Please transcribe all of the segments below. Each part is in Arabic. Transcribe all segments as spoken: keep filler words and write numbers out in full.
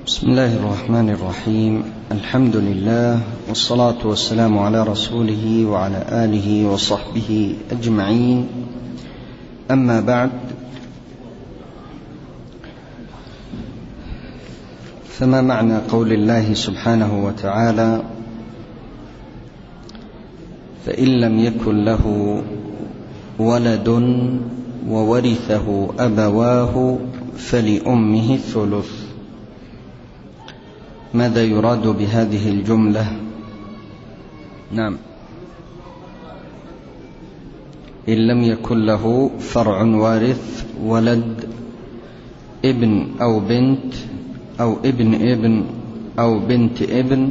بسم الله الرحمن الرحيم. الحمد لله والصلاة والسلام على رسوله وعلى آله وصحبه أجمعين. أما بعد، فما معنى قول الله سبحانه وتعالى: فإن لم يكن له ولد وورثه أبواه فلأمه الثلث؟ ماذا يراد بهذه الجملة؟ نعم. إن لم يكن له فرع وارث، ولد، ابن أو بنت أو ابن ابن أو بنت ابن،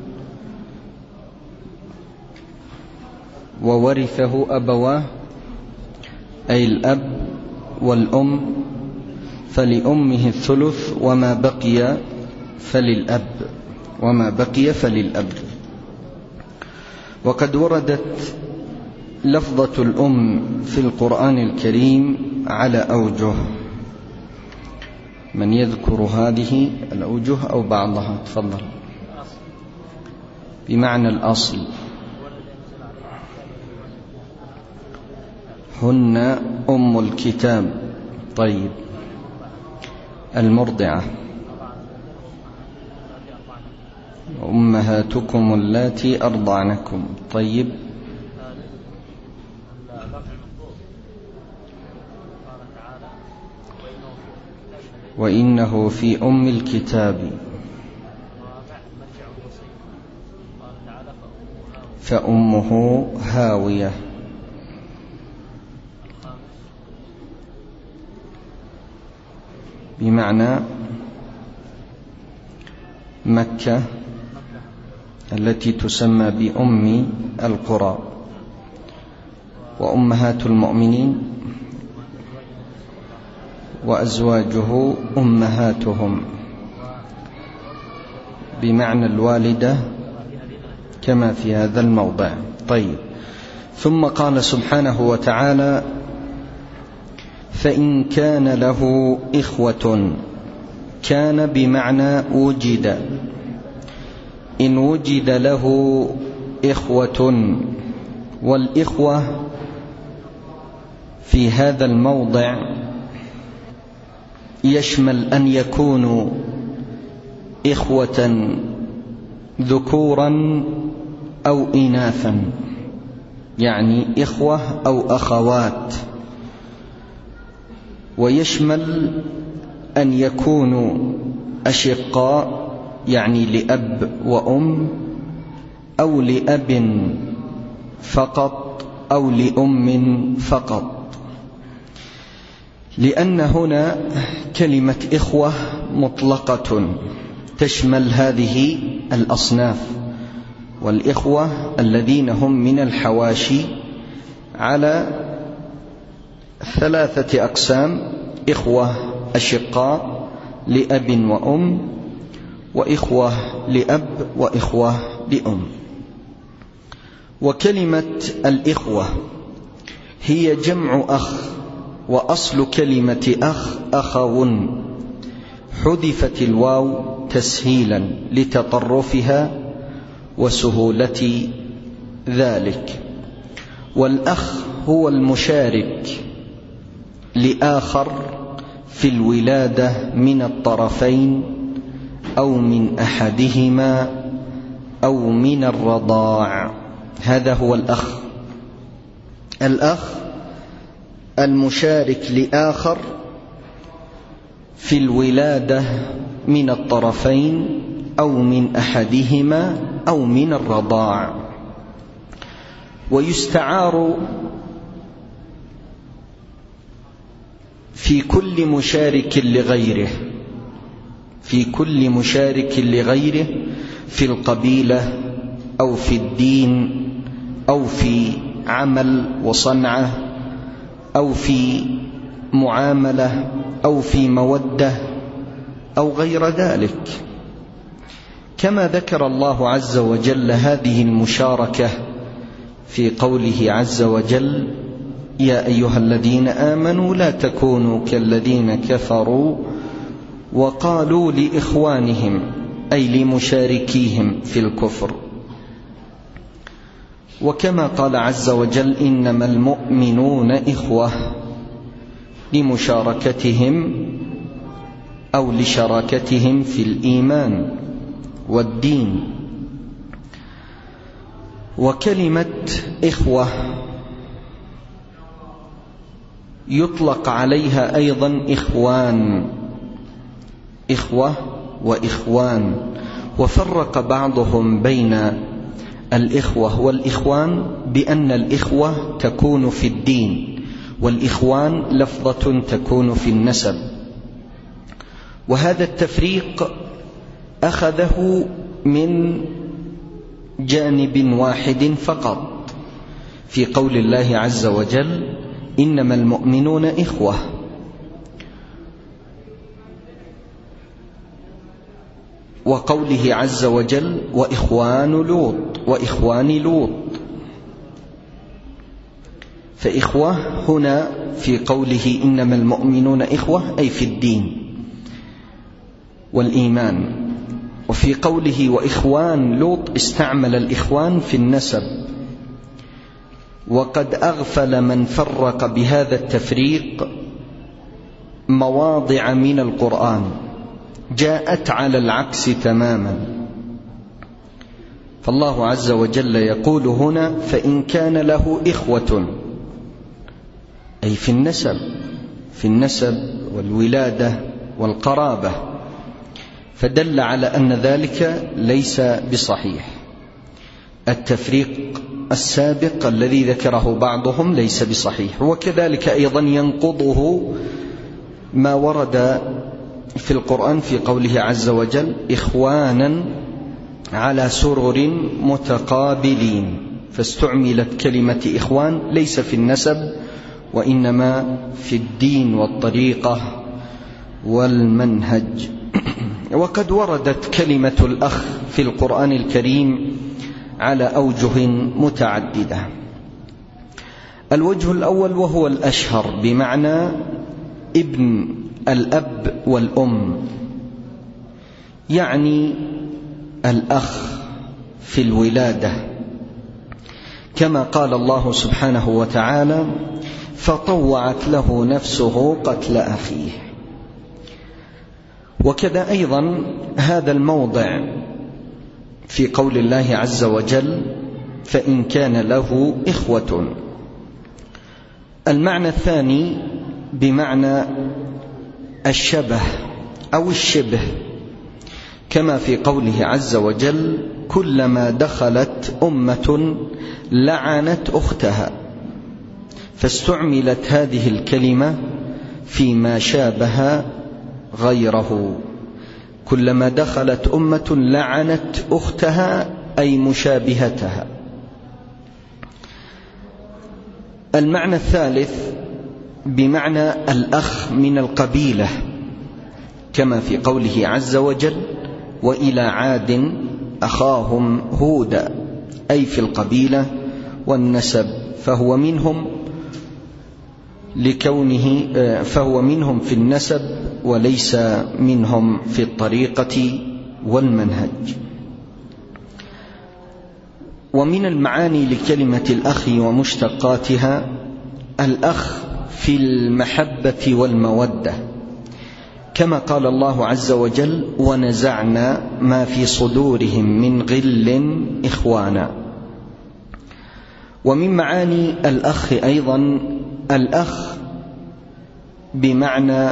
وورثه أبواه أي الأب والأم، فلأمه الثلث، وما بقي فللأب وما بقي فللأب. وقد وردت لفظة الأم في القرآن الكريم على أوجه. من يذكر هذه الأوجه أو بعضها؟ تفضل. بمعنى الأصل. هن أم الكتاب. طيب. المرضعة. أمهاتكم اللاتي أرضعنكم. طيب. وإنه في أم الكتاب فأمه هاوية. بمعنى مكة التي تسمى بأم القرى. وأمهات المؤمنين وأزواجه أمهاتهم، بمعنى الوالدة كما في هذا الموضع. طيب. ثم قال سبحانه وتعالى: فإن كان له إخوة. كان بمعنى وجد. إن وجد له إخوة، والإخوة في هذا الموضع يشمل أن يكونوا إخوة ذكورا أو إناثا، يعني إخوة أو أخوات. ويشمل أن يكونوا أشقاء، يعني لأب وأم، أو لأب فقط أو لأم فقط. لأن هنا كلمة إخوة مطلقة تشمل هذه الأصناف. والإخوة الذين هم من الحواشي على ثلاثة أقسام: إخوة أشقاء لأب وأم، وإخوة لأب، وإخوة لأم. وكلمة الإخوة هي جمع أخ، وأصل كلمة أخ أخو، حذفت الواو تسهيلا لتطرفها وسهولة ذلك. والأخ هو المشارك لآخر في الولادة من الطرفين، أو من أحدهما، أو من الرضاع. هذا هو الأخ. الأخ المشارك لآخر في الولادة من الطرفين، أو من أحدهما، أو من الرضاع. ويستعار في كل مشارك لغيره في كل مشارك لغيره في القبيلة، أو في الدين، أو في عمل وصنعة، أو في معاملة، أو في مودة، أو غير ذلك. كما ذكر الله عز وجل هذه المشاركة في قوله عز وجل: يا أيها الذين آمنوا لا تكونوا كالذين كفروا وقالوا لإخوانهم أي لمشاركيهم في الكفر. وكما قال عز وجل إنما المؤمنون إخوة لمشاركتهم أو لشراكتهم في الإيمان والدين. وكلمة إخوة يطلق عليها أيضا إخوان، إخوة وإخوان، وفرق بعضهم بين الإخوة والإخوان بأن الإخوة تكون في الدين، والإخوان لفظة تكون في النسب. وهذا التفريق أخذه من جانب واحد فقط في قول الله عز وجل إنما المؤمنون إخوة، وقوله عز وجل وإخوان لوط وإخوان لوط. فإخوة هنا في قوله إنما المؤمنون إخوة أي في الدين والإيمان، وفي قوله وإخوان لوط استعمل الإخوان في النسب. وقد أغفل من فرق بهذا التفريق مواضع من القرآن جاءت على العكس تماما. فالله عز وجل يقول هنا فإن كان له إخوة أي في النسب، في النسب والولادة والقرابة، فدل على أن ذلك ليس بصحيح. التفريق السابق الذي ذكره بعضهم ليس بصحيح. وكذلك أيضا ينقضه ما ورد في القرآن في قوله عز وجل إخوانا على سرر متقابلين، فاستعملت كلمة إخوان ليس في النسب وإنما في الدين والطريقة والمنهج. وقد وردت كلمة الأخ في القرآن الكريم على أوجه متعددة. الوجه الأول وهو الأشهر بمعنى ابن الأب والأم، يعني الأخ في الولادة، كما قال الله سبحانه وتعالى فطوعت له نفسه قتل أخيه. وكذا أيضا هذا الموضع في قول الله عز وجل فإن كان له إخوة. المعنى الثاني بمعنى الشبه أو الشبه، كما في قوله عز وجل كلما دخلت أمة لعنت أختها، فاستعملت هذه الكلمة فيما شابه غيره. كلما دخلت أمة لعنت أختها أي مشابهتها. المعنى الثالث بمعنى الأخ من القبيلة، كما في قوله عز وجل وإلى عاد أخاهم هودا، أي في القبيلة والنسب، فهو منهم لكونه فهو منهم في النسب وليس منهم في الطريقة والمنهج. ومن المعاني لكلمة الأخ ومشتقاتها الأخ في المحبة والمودة، كما قال الله عز وجل ونزعنا ما في صدورهم من غل إخوانا. ومن معاني الأخ أيضا الأخ بمعنى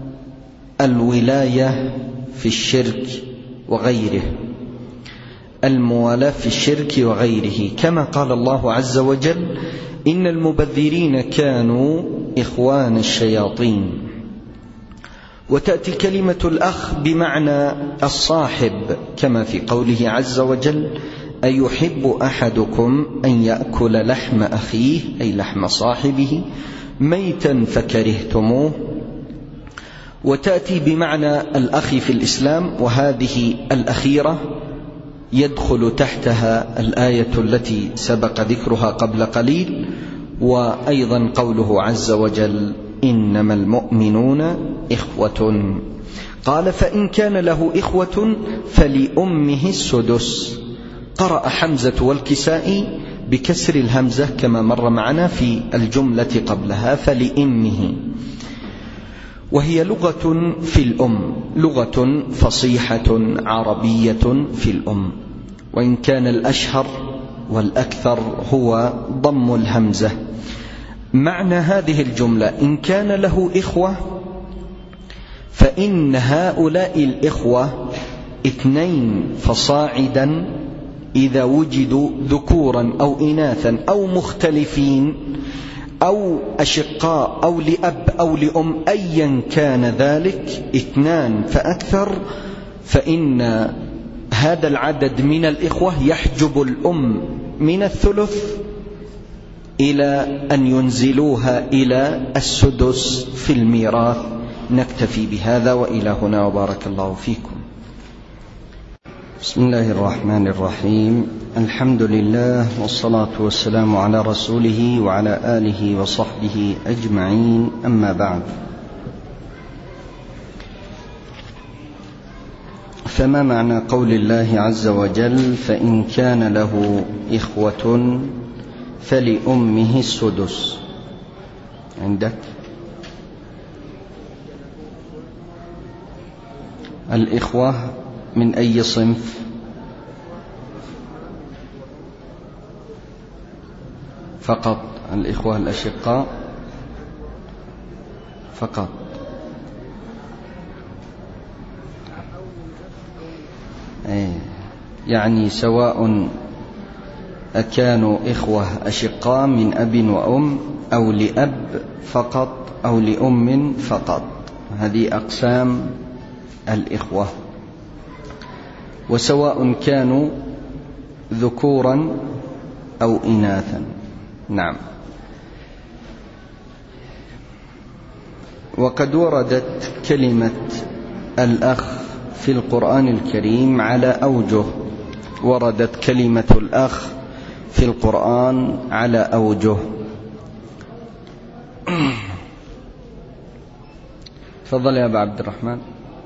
الولاية في الشرك وغيره، الموالاة في الشرك وغيره، كما قال الله عز وجل إن المبذرين كانوا إخوان الشياطين. وتأتي كلمة الأخ بمعنى الصاحب، كما في قوله عز وجل أيحب أحدكم أن يأكل لحم أخيه أي لحم صاحبه ميتا فكرهتموه. وتأتي بمعنى الأخ في الإسلام، وهذه الأخيرة يدخل تحتها الآية التي سبق ذكرها قبل قليل، وأيضا قوله عز وجل إنما المؤمنون إخوة. قال فإن كان له إخوة فلأمه السدس. قرأ حمزة والكسائي بكسر الهمزة كما مر معنا في الجملة قبلها فلأمه، وهي لغة في الأم، لغة فصيحة عربية في الأم، وإن كان الأشهر والأكثر هو ضم الهمزة. معنى هذه الجملة إن كان له إخوة فإن هؤلاء الإخوة اثنين فصاعدا إذا وجدوا ذكورا أو إناثا أو مختلفين أو أشقاء أو لأب أو لأم أيا كان ذلك، اثنان فأكثر، فإن هذا العدد من الإخوة يحجب الأم من الثلث إلى أن ينزلوها إلى السدس في الميراث. نكتفي بهذا وإلى هنا وبارك الله فيكم. بسم الله الرحمن الرحيم. الحمد لله والصلاة والسلام على رسوله وعلى آله وصحبه أجمعين، أما بعد. فما معنى قول الله عز وجل فإن كان له إخوة فلأمه السدس؟ عندك الإخوة من أي صنف؟ فقط الإخوة الأشقاء فقط. أي يعني سواء أكانوا إخوة أشقاء من أب وأم أو لأب فقط أو لأم فقط، هذه أقسام الإخوة. وسواء كانوا ذكورا أو إناثا. نعم. وقد وردت كلمة الأخ في القرآن الكريم على أوجه، وردت كلمة الأخ في القرآن على أوجه. تفضل يا أبا عبد الرحمن.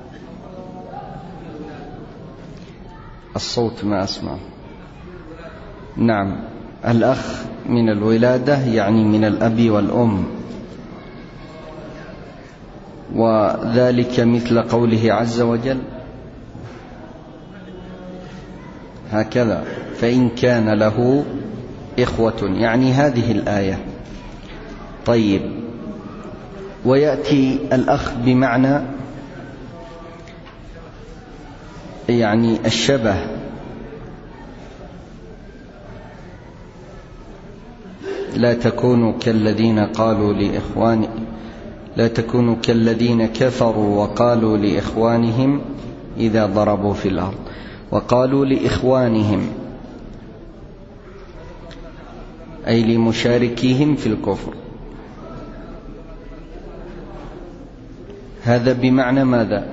الصوت ما أسمع. نعم، الأخ من الولادة يعني من الأب والأم، وذلك مثل قوله عز وجل هكذا فإن كان له إخوة، يعني هذه الآية. طيب، ويأتي الأخ بمعنى يعني الشبه، لا تكونوا كالذين قالوا لإخوان لا تكونوا كالذين كفروا وقالوا لإخوانهم إذا ضربوا في الأرض وقالوا لإخوانهم أي لمشاركيهم في الكفر. هذا بمعنى ماذا؟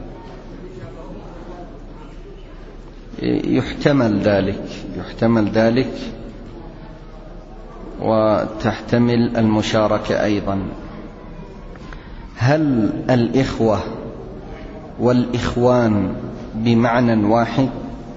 يحتمل ذلك يحتمل ذلك وتحتمل المشاركة أيضا. هل الإخوة والإخوان بمعنى واحد؟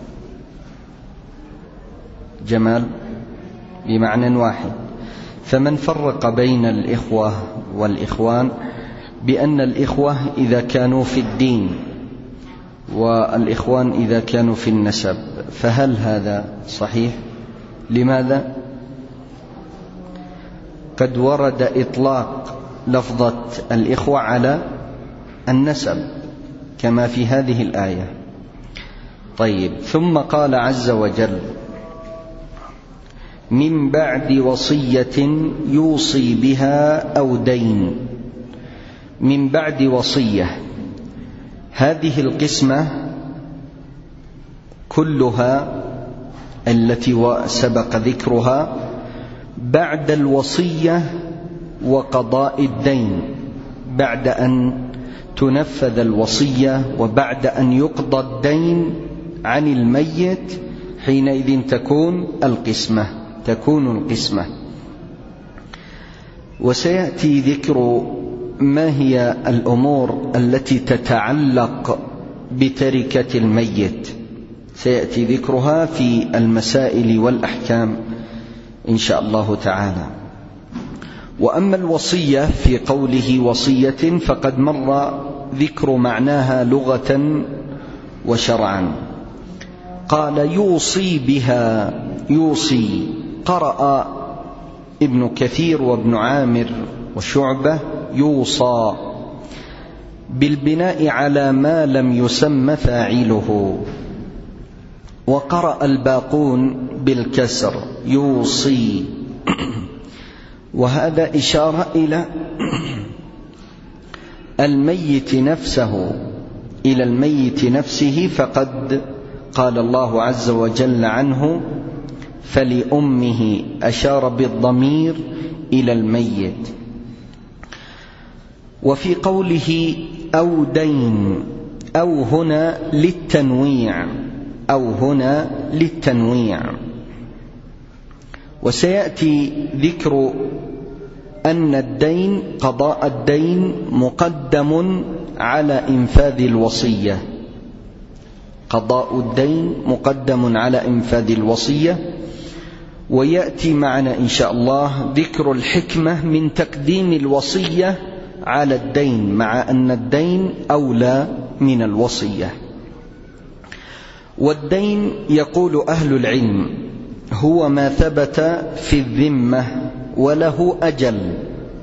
جمال، بمعنى واحد. فمن فرق بين الإخوة والإخوان بأن الإخوة إذا كانوا في الدين والإخوان إذا كانوا في النسب، فهل هذا صحيح؟ لماذا؟ قد ورد إطلاق لفظة الإخوة على النسب كما في هذه الآية. طيب، ثم قال عز وجل من بعد وصية يوصي بها أو دين. من بعد وصية، هذه القسمة كلها التي سبق ذكرها بعد الوصية وقضاء الدين، بعد أن تنفذ الوصية وبعد أن يقضى الدين عن الميت، حينئذ تكون القسمة تكون القسمة وسيأتي ذكر ما هي الأمور التي تتعلق بتركة الميت، سيأتي ذكرها في المسائل والأحكام إن شاء الله تعالى. وأما الوصية في قوله وصية فقد مر ذكر معناها لغة وشرعا. قال يوصي بها، يوصي، قرأ ابن كثير وابن عامر وشعبة يوصى بالبناء على ما لم يسم فاعله، وقرأ الباقون بالكسر يوصي، وهذا إشارة إلى الميت نفسه، إلى الميت نفسه، فقد قال الله عز وجل عنه فلأمه، أشار بالضمير إلى الميت. وفي قوله أو دين، أو هنا للتنويع، أو هنا للتنويع. وسيأتي ذكر أن الدين، قضاء الدين مقدم على إنفاذ الوصية، قضاء الدين مقدم على إنفاذ الوصية. ويأتي معنا إن شاء الله ذكر الحكمة من تقديم الوصية على الدين، مع أن الدين أولى من الوصية. والدين يقول أهل العلم هو ما ثبت في الذمة وله أجل،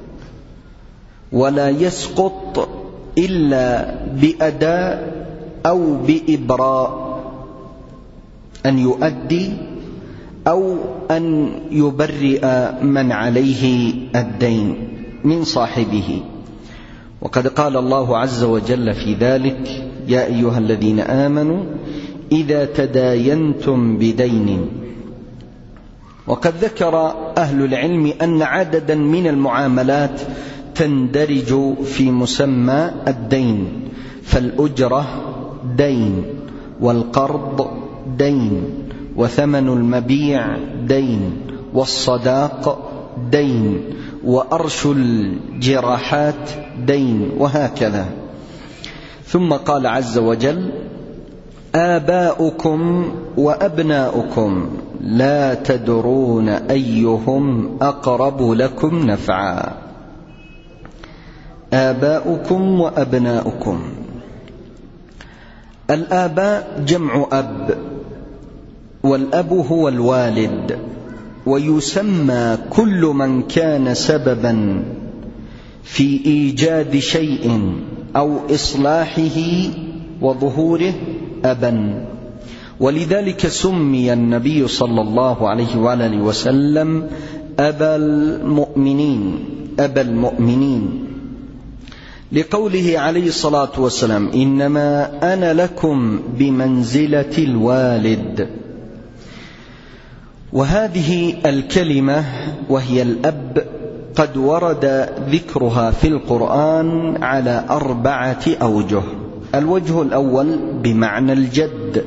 ولا يسقط إلا بأداء أو بإبراء، أن يؤدي أو أن يبرئ من عليه الدين من صاحبه. وقد قال الله عز وجل في ذلك يا أيها الذين آمنوا إذا تداينتم بدين. وقد ذكر أهل العلم أن عددا من المعاملات تندرج في مسمى الدين، فالأجرة دين، والقرض دين، وثمن المبيع دين، والصداق دين، وأرش الجراحات دين، وهكذا. ثم قال عز وجل آباؤكم وأبناؤكم لا تدرون أيهم أقرب لكم نفعا. آباؤكم وأبناؤكم. الآباء جمع أب، والأب هو الوالد، ويسمى كل من كان سببا في إيجاد شيء أو إصلاحه وظهوره أبا. ولذلك سمي النبي صلى الله عليه وآله وسلم أبا المؤمنين، أبا المؤمنين، لقوله عليه الصلاة والسلام إنما أنا لكم بمنزلة الوالد. وهذه الكلمة وهي الأب قد ورد ذكرها في القرآن على أربعة أوجه. الوجه الأول بمعنى الجد،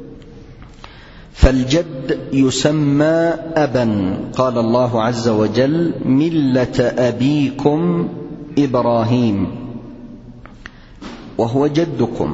فالجد يسمى أبا، قال الله عز وجل ملة أبيكم إبراهيم، وهو جدكم.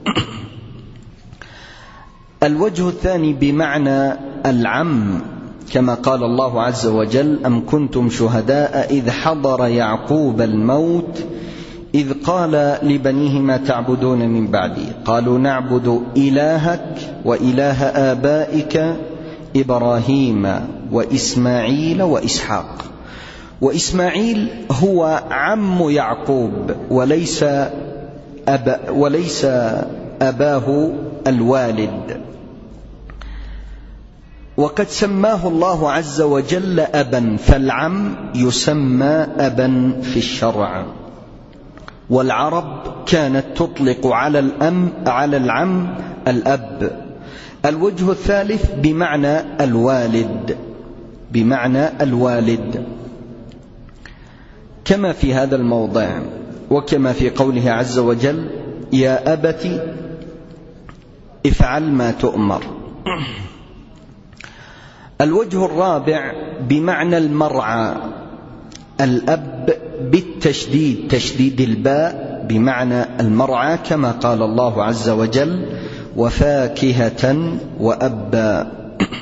الوجه الثاني بمعنى العم، كما قال الله عز وجل أم كنتم شهداء إذ حضر يعقوب الموت إذ قال لبنيه ما تعبدون من بعدي قالوا نعبد إلهك وإله آبائك إبراهيم وإسماعيل وإسحاق. وإسماعيل هو عم يعقوب وليس أب وليس أباه الوالد. وقد سماه الله عز وجل أبا، فالعم يسمى أبا في الشرع. والعرب كانت تطلق على الأم على العم الأب. الوجه الثالث بمعنى الوالد، بمعنى الوالد، كما في هذا الموضع وكما في قوله عز وجل يا أبت افعل ما تؤمر. الوجه الرابع بمعنى المرعى، الأب بالتشديد، تشديد الباء بمعنى المرعى، كما قال الله عز وجل: وفاكهة وأبا.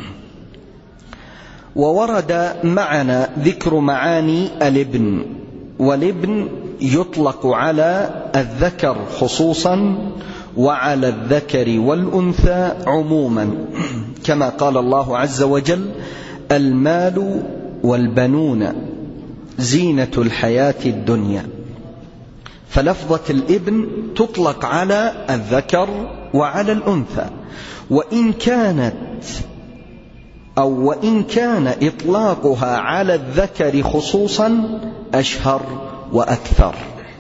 وورد معنا ذكر معاني الابن، والابن يطلق على الذكر خصوصا وعلى الذكر والأنثى عموما، كما قال الله عز وجل: المال والبنون زينة الحياة الدنيا. فلفظة الابن تطلق على الذكر وعلى الأنثى، وإن كانت أو وإن كان إطلاقها على الذكر خصوصا أشهر وأكثر.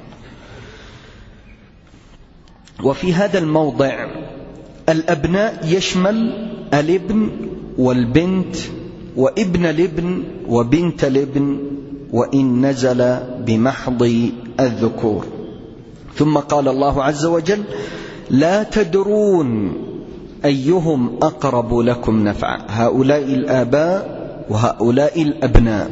وفي هذا الموضع الأبناء يشمل الابن والبنت وابن الابن وبنت الابن، وإن نزل بمحض الذكور. ثم قال الله عز وجل: لا تدرون أيهم أقرب لكم نفعا. هؤلاء الآباء وهؤلاء الأبناء.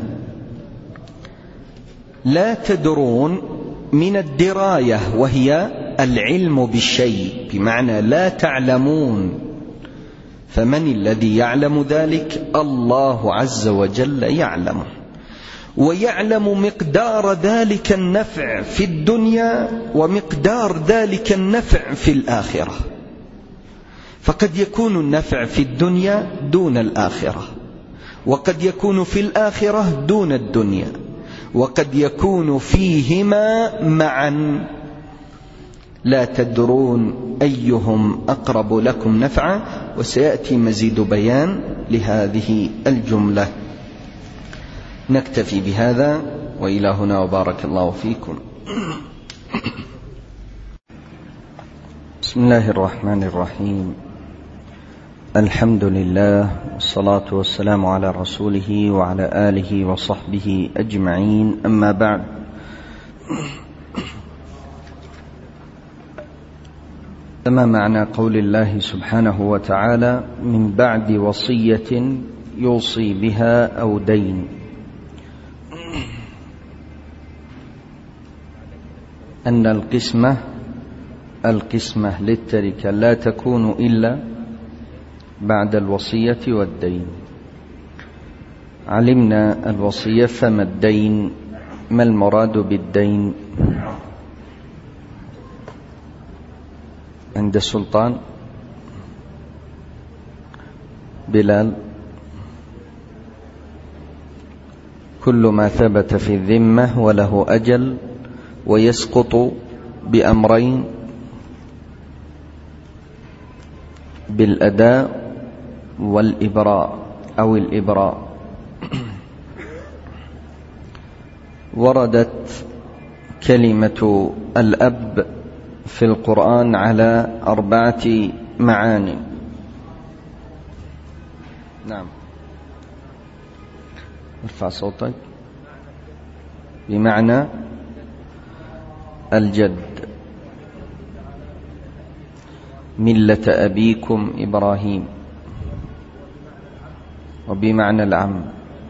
لا تدرون من الدراية، وهي العلم بالشيء، بمعنى لا تعلمون. فمن الذي يعلم ذلك؟ الله عز وجل يعلمه، ويعلم مقدار ذلك النفع في الدنيا ومقدار ذلك النفع في الآخرة. فقد يكون النفع في الدنيا دون الآخرة، وقد يكون في الآخرة دون الدنيا، وقد يكون فيهما معا. لا تدرون أيهم أقرب لكم نفعا. وسيأتي مزيد بيان لهذه الجملة. نكتفي بهذا، وإلى هنا، وبارك الله فيكم. بسم الله الرحمن الرحيم. الحمد لله، والصلاة والسلام على رسوله وعلى آله وصحبه أجمعين، أما بعد. فما معنى قول الله سبحانه وتعالى: من بعد وصية يوصي بها أو دين؟ أن القسمة القسمة للتركة لا تكون إلا بعد الوصية والدين. علمنا الوصية، فما الدين؟ ما المراد بالدين عند السلطان؟ بلال. كل ما ثبت في الذمة وله أجل ويسقط بأمرين: بالأداء والإبراء أو الإبراء. وردت كلمة الأب في القرآن على أربعة معاني. نعم، ارفع صوتك. بمعنى الجد، ملة أبيكم إبراهيم. وبمعنى العم،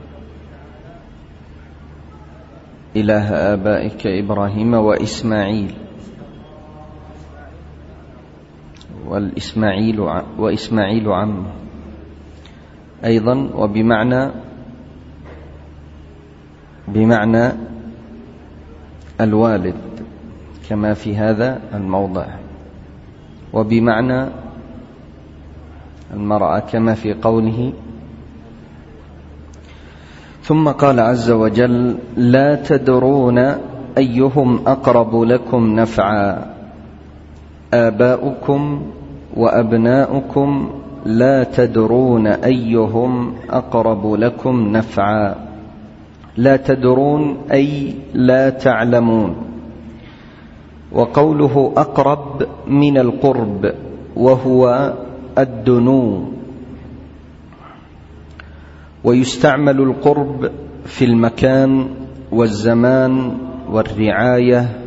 إله آبائك إبراهيم وإسماعيل، والإسماعيل وإسماعيل عم أيضا. وبمعنى بمعنى الوالد كما في هذا الموضع. وبمعنى المرأة كما في قوله: ثم قال عز وجل: لا تدرون أيهم أقرب لكم نفعا آباؤكم وأبناؤكم لا تدرون أيهم أقرب لكم نفعا. لا تدرون أي لا تعلمون. وقوله أقرب من القرب، وهو الدنو. ويستعمل القرب في المكان والزمان والرعاية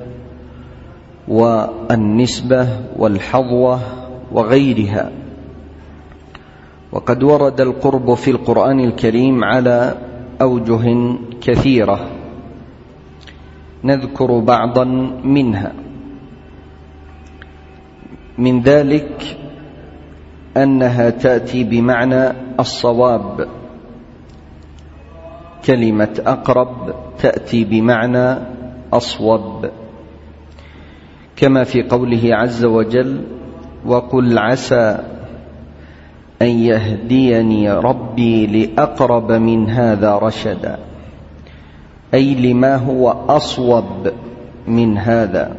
والنسبة والحظوة وغيرها. وقد ورد القرب في القرآن الكريم على أوجه كثيرة، نذكر بعضا منها. من ذلك أنها تأتي بمعنى الصواب، كلمة أقرب تأتي بمعنى أصوب، كما في قوله عز وجل: وقل عسى أن يهديني ربي لأقرب من هذا رشدا، أي لما هو أصوب من هذا.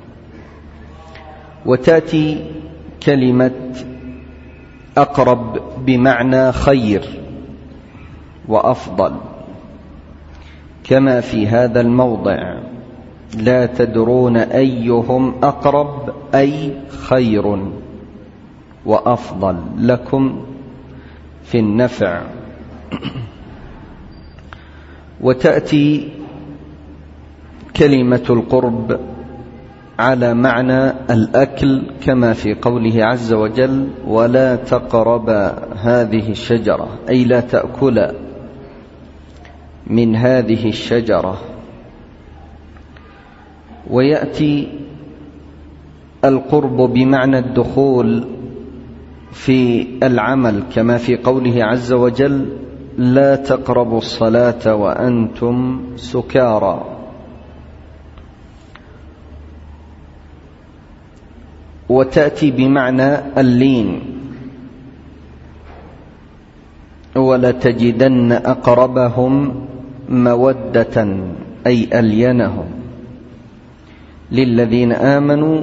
وتأتي كلمة أقرب بمعنى خير وأفضل، كما في هذا الموضع: لا تدرون أيهم أقرب، أي خير وأفضل لكم في النفع. وتأتي كلمة القرب على معنى الأكل، كما في قوله عز وجل: ولا تقربا هذه الشجرة، أي لا تأكلا من هذه الشجرة. ويأتي القرب بمعنى الدخول في العمل، كما في قوله عز وجل: لا تقربوا الصلاة وأنتم سكارى. وتأتي بمعنى اللين: ولتجدن أقربهم مودة، أي ألينهم للذين آمنوا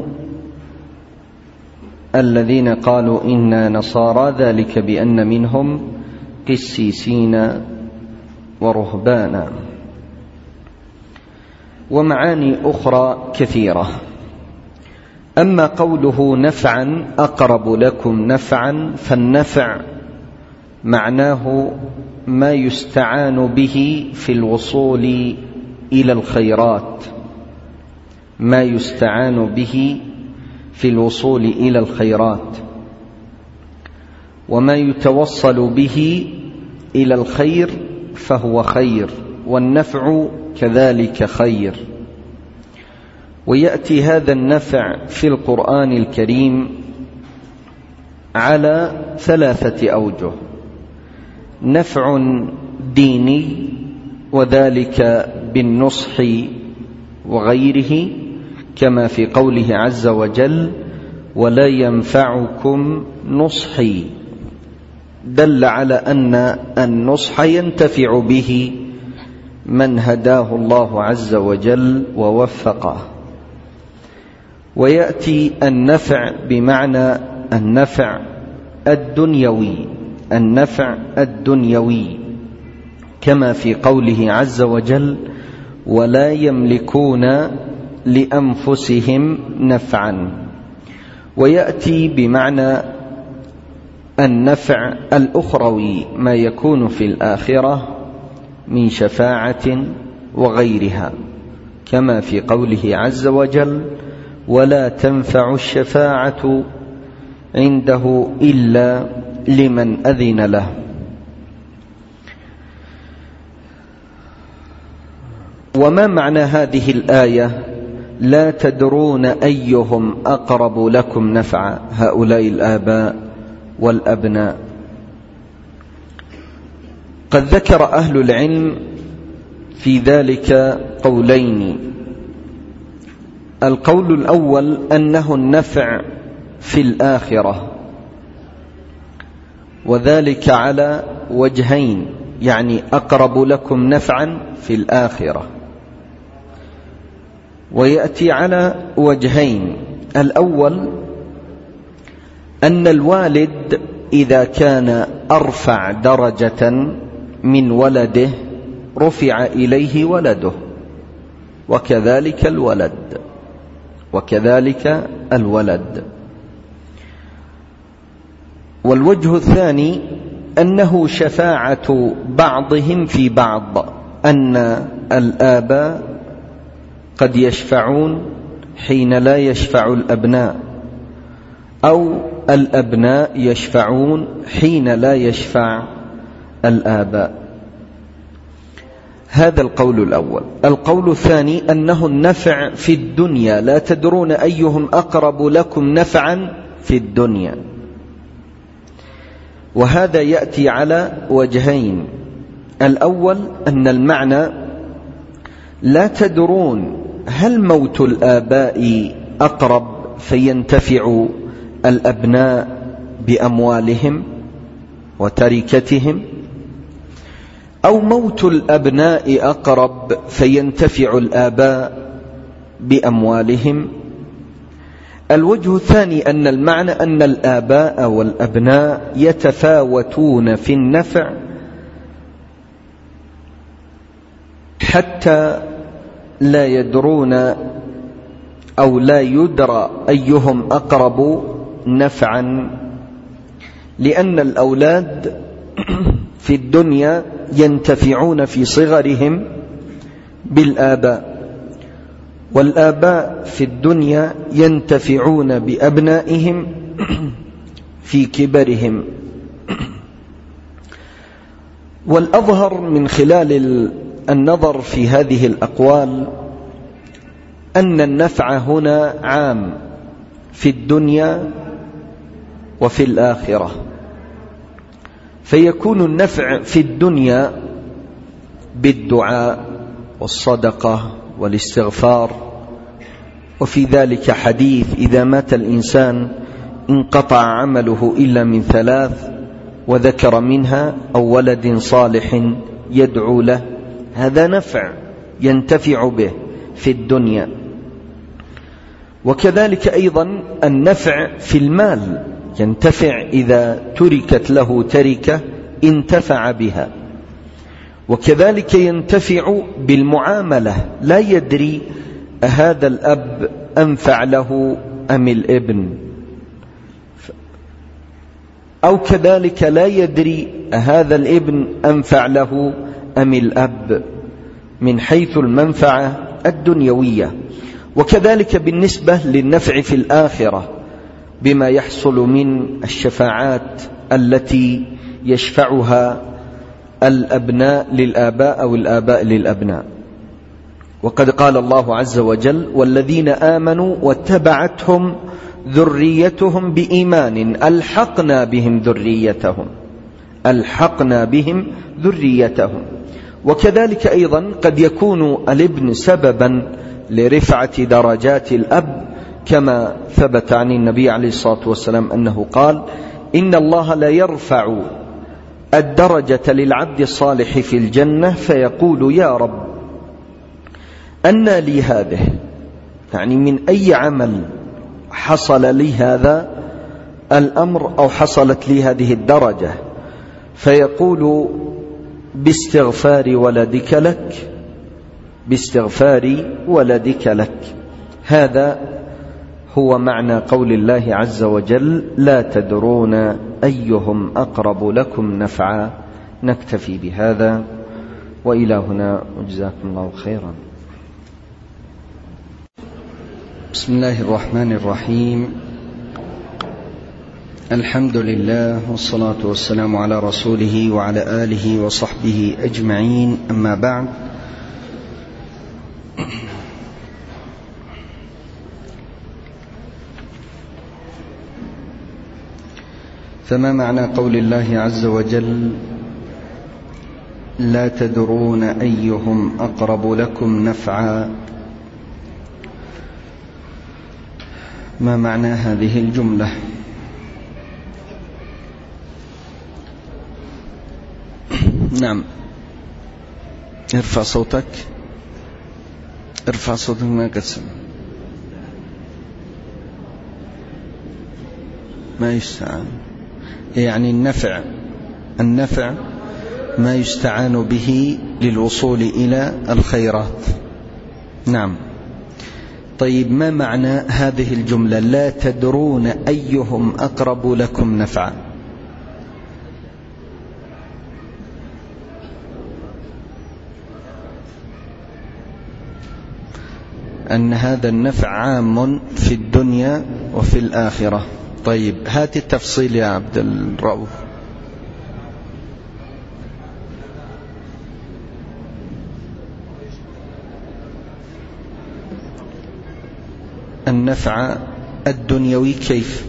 الذين قالوا إنا نصارى، ذلك بأن منهم قسيسين ورهبانا. ومعاني أخرى كثيرة. أما قوله نفعا أقرب لكم نفعا، فالنفع معناه ما يستعان به في الوصول إلى الخيرات، ما يستعان به في الوصول إلى الخيرات، وما يتوصل به إلى الخير فهو خير، والنفع كذلك خير. ويأتي هذا النفع في القرآن الكريم على ثلاثة أوجه: نفع ديني، وذلك بالنصح وغيره، كما في قوله عز وجل: ولا ينفعكم نصحي، دل على أن النصح ينتفع به من هداه الله عز وجل ووفقه. ويأتي النفع بمعنى النفع الدنيوي، النفع الدنيوي، كما في قوله عز وجل: ولا يملكون لأنفسهم نفعا. ويأتي بمعنى النفع الأخروي، ما يكون في الآخرة من شفاعة وغيرها، كما في قوله عز وجل: ولا تنفع الشفاعة عنده إلا لمن أذن له. وما معنى هذه الآية: لا تدرون أيهم أقرب لكم نفعا، هؤلاء الآباء والأبناء؟ قد ذكر أهل العلم في ذلك قولين. القول الأول أنه النفع في الآخرة، وذلك على وجهين، يعني أقرب لكم نفعا في الآخرة. ويأتي على وجهين: الأول أن الوالد إذا كان أرفع درجة من ولده رفع إليه ولده، وكذلك الولد وكذلك الولد. والوجه الثاني أنه شفاعة بعضهم في بعض، أن الآباء قد يشفعون حين لا يشفع الأبناء، أو الأبناء يشفعون حين لا يشفع الآباء. هذا القول الأول. القول الثاني أنه النفع في الدنيا، لا تدرون أيهم أقرب لكم نفعا في الدنيا، وهذا يأتي على وجهين. الأول أن المعنى لا تدرون هل موت الآباء أقرب فينتفع الأبناء بأموالهم وتركتهم، أو موت الأبناء أقرب فينتفع الآباء بأموالهم. الوجه الثاني أن المعنى أن الآباء والأبناء يتفاوتون في النفع حتى لا يدرون أو لا يدرى أيهم أقرب نفعا، لأن الأولاد في الدنيا ينتفعون في صغرهم بالآباء، والآباء في الدنيا ينتفعون بأبنائهم في كبرهم. والأظهر من خلال النظر في هذه الأقوال أن النفع هنا عام في الدنيا وفي الآخرة، فيكون النفع في الدنيا بالدعاء والصدقة والاستغفار، وفي ذلك حديث إذا مات الإنسان انقطع عمله إلا من ثلاث، وذكر منها أو ولد صالح يدعو له، هذا نفع ينتفع به في الدنيا. وكذلك أيضا النفع في المال، ينتفع إذا تركت له تركة انتفع بها. وكذلك ينتفع بالمعاملة، لا يدري هذا الأب أنفع له أم الابن، أو كذلك لا يدري هذا الابن أنفع له أم الأب من حيث المنفعة الدنيوية. وكذلك بالنسبة للنفع في الآخرة بما يحصل من الشفاعات التي يشفعها الأبناء للآباء أو الآباء للأبناء. وقد قال الله عز وجل: والذين آمنوا واتبعتهم ذريتهم بإيمان ألحقنا بهم ذريتهم ألحقنا بهم ذريتهم. وكذلك أيضا قد يكون الابن سببا لرفعة درجات الأب، كما ثبت عن النبي عليه الصلاة والسلام أنه قال: إن الله لا يرفع الدرجة للعبد الصالح في الجنة فيقول: يا رب أنى لي هذه، يعني من أي عمل حصل لي هذا الأمر أو حصلت لي هذه الدرجة؟ فيقول: باستغفار ولدك لك باستغفار ولدك لك. هذا هو معنى قول الله عز وجل: لا تدرون أيهم أقرب لكم نفعا. نكتفي بهذا، وإلى هنا، وجزاكم الله خيرا. بسم الله الرحمن الرحيم. الحمد لله، والصلاة والسلام على رسوله وعلى آله وصحبه أجمعين، أما بعد. فما معنى قول الله عز وجل: لا تدرون أيهم أقرب لكم نفعا؟ ما معنى هذه الجملة؟ نعم، ارفع صوتك ارفع صوتك ما قسم ما يستعان، يعني النفع النفع ما يستعان به للوصول إلى الخيرات. نعم. طيب، ما معنى هذه الجملة: لا تدرون أيهم أقرب لكم نفعا؟ أن هذا النفع عام في الدنيا وفي الآخرة. طيب، هات التفصيل يا عبد الرؤوف. النفع الدنيوي كيف؟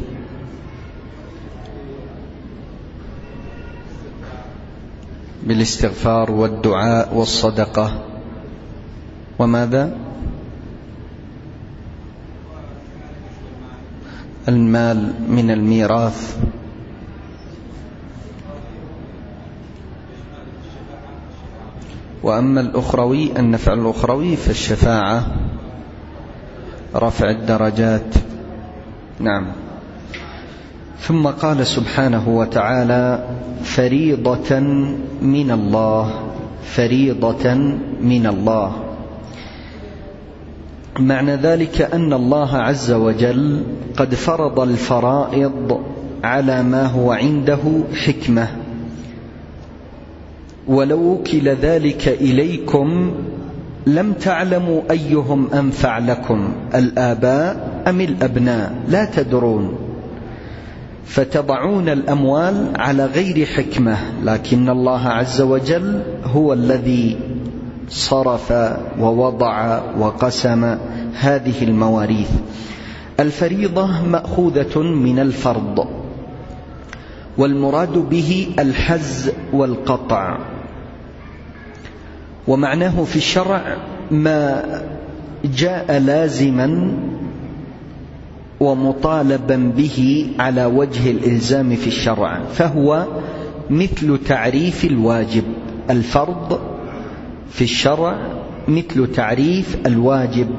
بالاستغفار والدعاء والصدقة وماذا؟ المال من الميراث. وأما الأخروي النفع الأخروي فالشفاعة رفع الدرجات. نعم. ثم قال سبحانه وتعالى فريضة من الله، فريضة من الله، معنى ذلك أن الله عز وجل قد فرض الفرائض على ما هو عنده حكمة، ولو وكل ذلك إليكم لم تعلموا أيهم أنفع لكم الآباء أم الأبناء، لا تدرون، فتضعون الأموال على غير حكمة، لكن الله عز وجل هو الذي صرف ووضع وقسم هذه المواريث. الفريضة مأخوذة من الفرض، والمراد به الحز والقطع، ومعناه في الشرع ما جاء لازما ومطالبا به على وجه الإلزام في الشرع، فهو مثل تعريف الواجب. الفرض في الشرع مثل تعريف الواجب.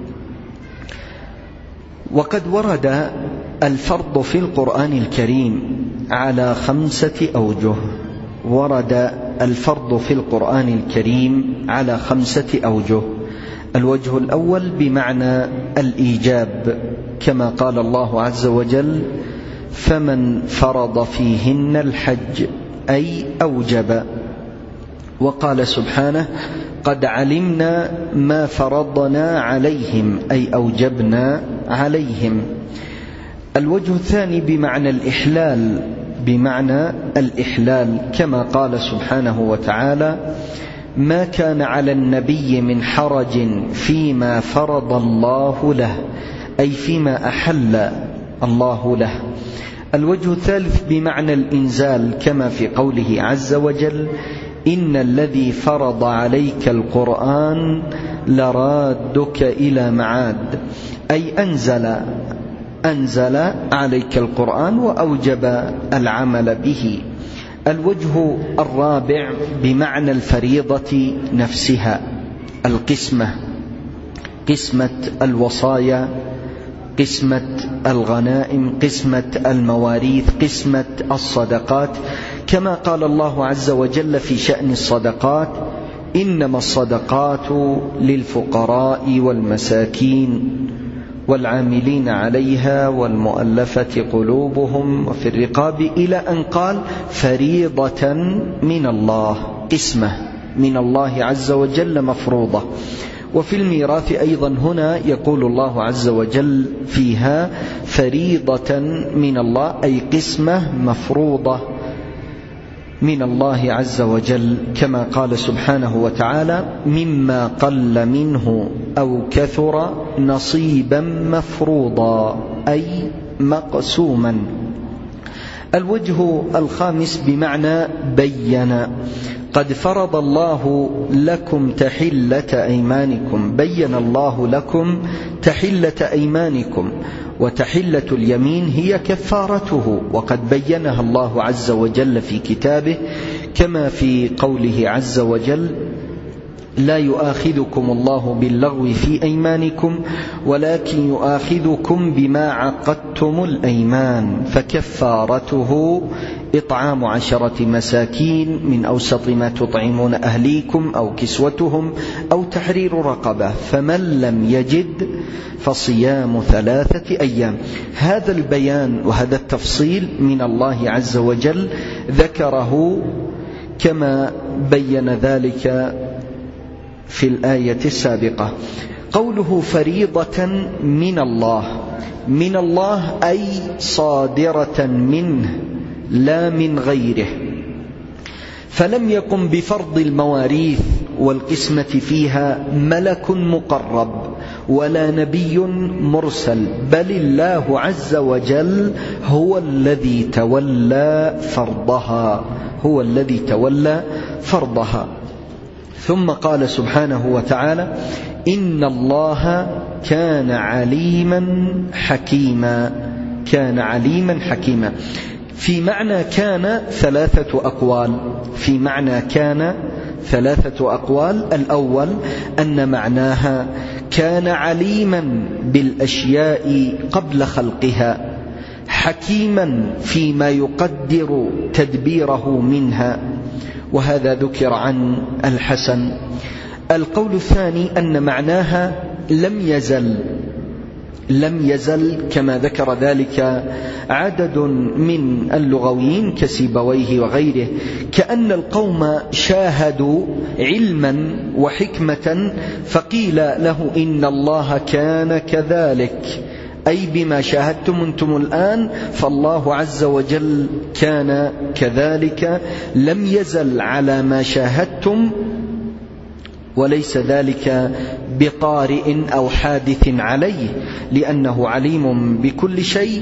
وقد ورد الفرض في القرآن الكريم على خمسة أوجه، ورد الفرض في القرآن الكريم على خمسة أوجه. الوجه الأول بمعنى الإيجاب، كما قال الله عز وجل فمن فرض فيهن الحج، أي أوجب. وقال سبحانه قد علمنا ما فرضنا عليهم، أي أوجبنا عليهم. الوجه الثاني بمعنى الإحلال، بمعنى الإحلال، كما قال سبحانه وتعالى ما كان على النبي من حرج فيما فرض الله له، أي فيما أحل الله له. الوجه الثالث بمعنى الإنزال، كما في قوله عز وجل إن الذي فرض عليك القرآن لرادك إلى معاد، أي أنزل أنزل عليك القرآن وأوجب العمل به. الوجه الرابع بمعنى الفريضة نفسها، القسمة، قسمة الوصايا، قسمة الغنائم، قسمة المواريث، قسمة الصدقات، كما قال الله عز وجل في شأن الصدقات إنما الصدقات للفقراء والمساكين والعاملين عليها والمؤلفة قلوبهم وفي الرقاب، إلى أن قال فريضة من الله، قسمة من الله عز وجل مفروضة. وفي الميراث أيضا هنا يقول الله عز وجل فيها فريضة من الله، أي قسمة مفروضة من الله عز وجل، كما قال سبحانه وتعالى مما قل منه أو كثر نصيبا مفروضا، أي مقسوما. الوجه الخامس بمعنى بين، قد فرض الله لكم تحلة أيمانكم، بين الله لكم تحلة أيمانكم، وتحلة اليمين هي كفارته، وقد بينها الله عز وجل في كتابه، كما في قوله عز وجل لا يؤاخذكم الله باللغو في أيمانكم ولكن يؤاخذكم بما عقدتم الأيمان، فكفارته إطعام عشرة مساكين من أوسط ما تطعمون أهليكم أو كسوتهم أو تحرير رقبة، فمن لم يجد فصيام ثلاثة أيام. هذا البيان وهذا التفصيل من الله عز وجل ذكره كما بين ذلك في الآية السابقة. قوله فريضة من الله، من الله أي صادرة منه لا من غيره، فلم يقم بفرض المواريث والقسمة فيها ملك مقرب ولا نبي مرسل، بل الله عز وجل هو الذي تولى فرضها، هو الذي تولى فرضها. ثم قال سبحانه وتعالى: إن الله كان عليما حكيما. كان عليما حكيما. في معنى كان ثلاثة أقوال، في معنى كان ثلاثة أقوال. الأول أن معناها كان عليما بالأشياء قبل خلقها، حكيما فيما يقدر تدبيره منها، وهذا ذكر عن الحسن. القول الثاني أن معناها لم يزل، لم يزل كما ذكر ذلك عدد من اللغويين كسيبويه وغيره، كأن القوم شاهدوا علما وحكمة فقيل له إن الله كان كذلك، أي بما شاهدتم أنتم الآن فالله عز وجل كان كذلك، لم يزل على ما شاهدتم، وليس ذلك بطارئ أو حادث عليه، لأنه عليم بكل شيء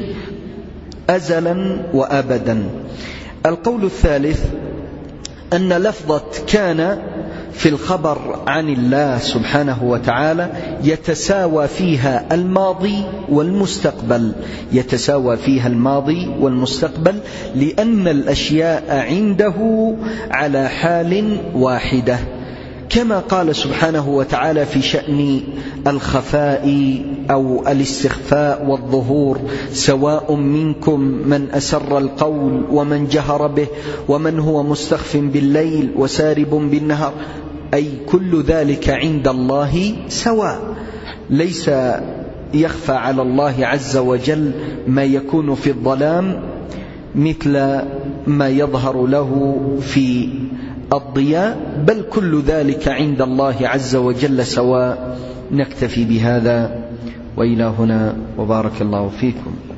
أزلا وأبدا. القول الثالث أن لفظة كان في الخبر عن الله سبحانه وتعالى يتساوى فيها الماضي والمستقبل، يتساوى فيها الماضي والمستقبل، لأن الأشياء عنده على حال واحدة، كما قال سبحانه وتعالى في شأن الخفاء أو الاستخفاء والظهور: سواء منكم من أسر القول ومن جهر به ومن هو مستخف بالليل وسارب بالنهار، أي كل ذلك عند الله سواء، ليس يخفى على الله عز وجل ما يكون في الظلام مثل ما يظهر له في الضياء، بل كل ذلك عند الله عز وجل سواء. نكتفي بهذا وإلى هنا، وبارك الله فيكم.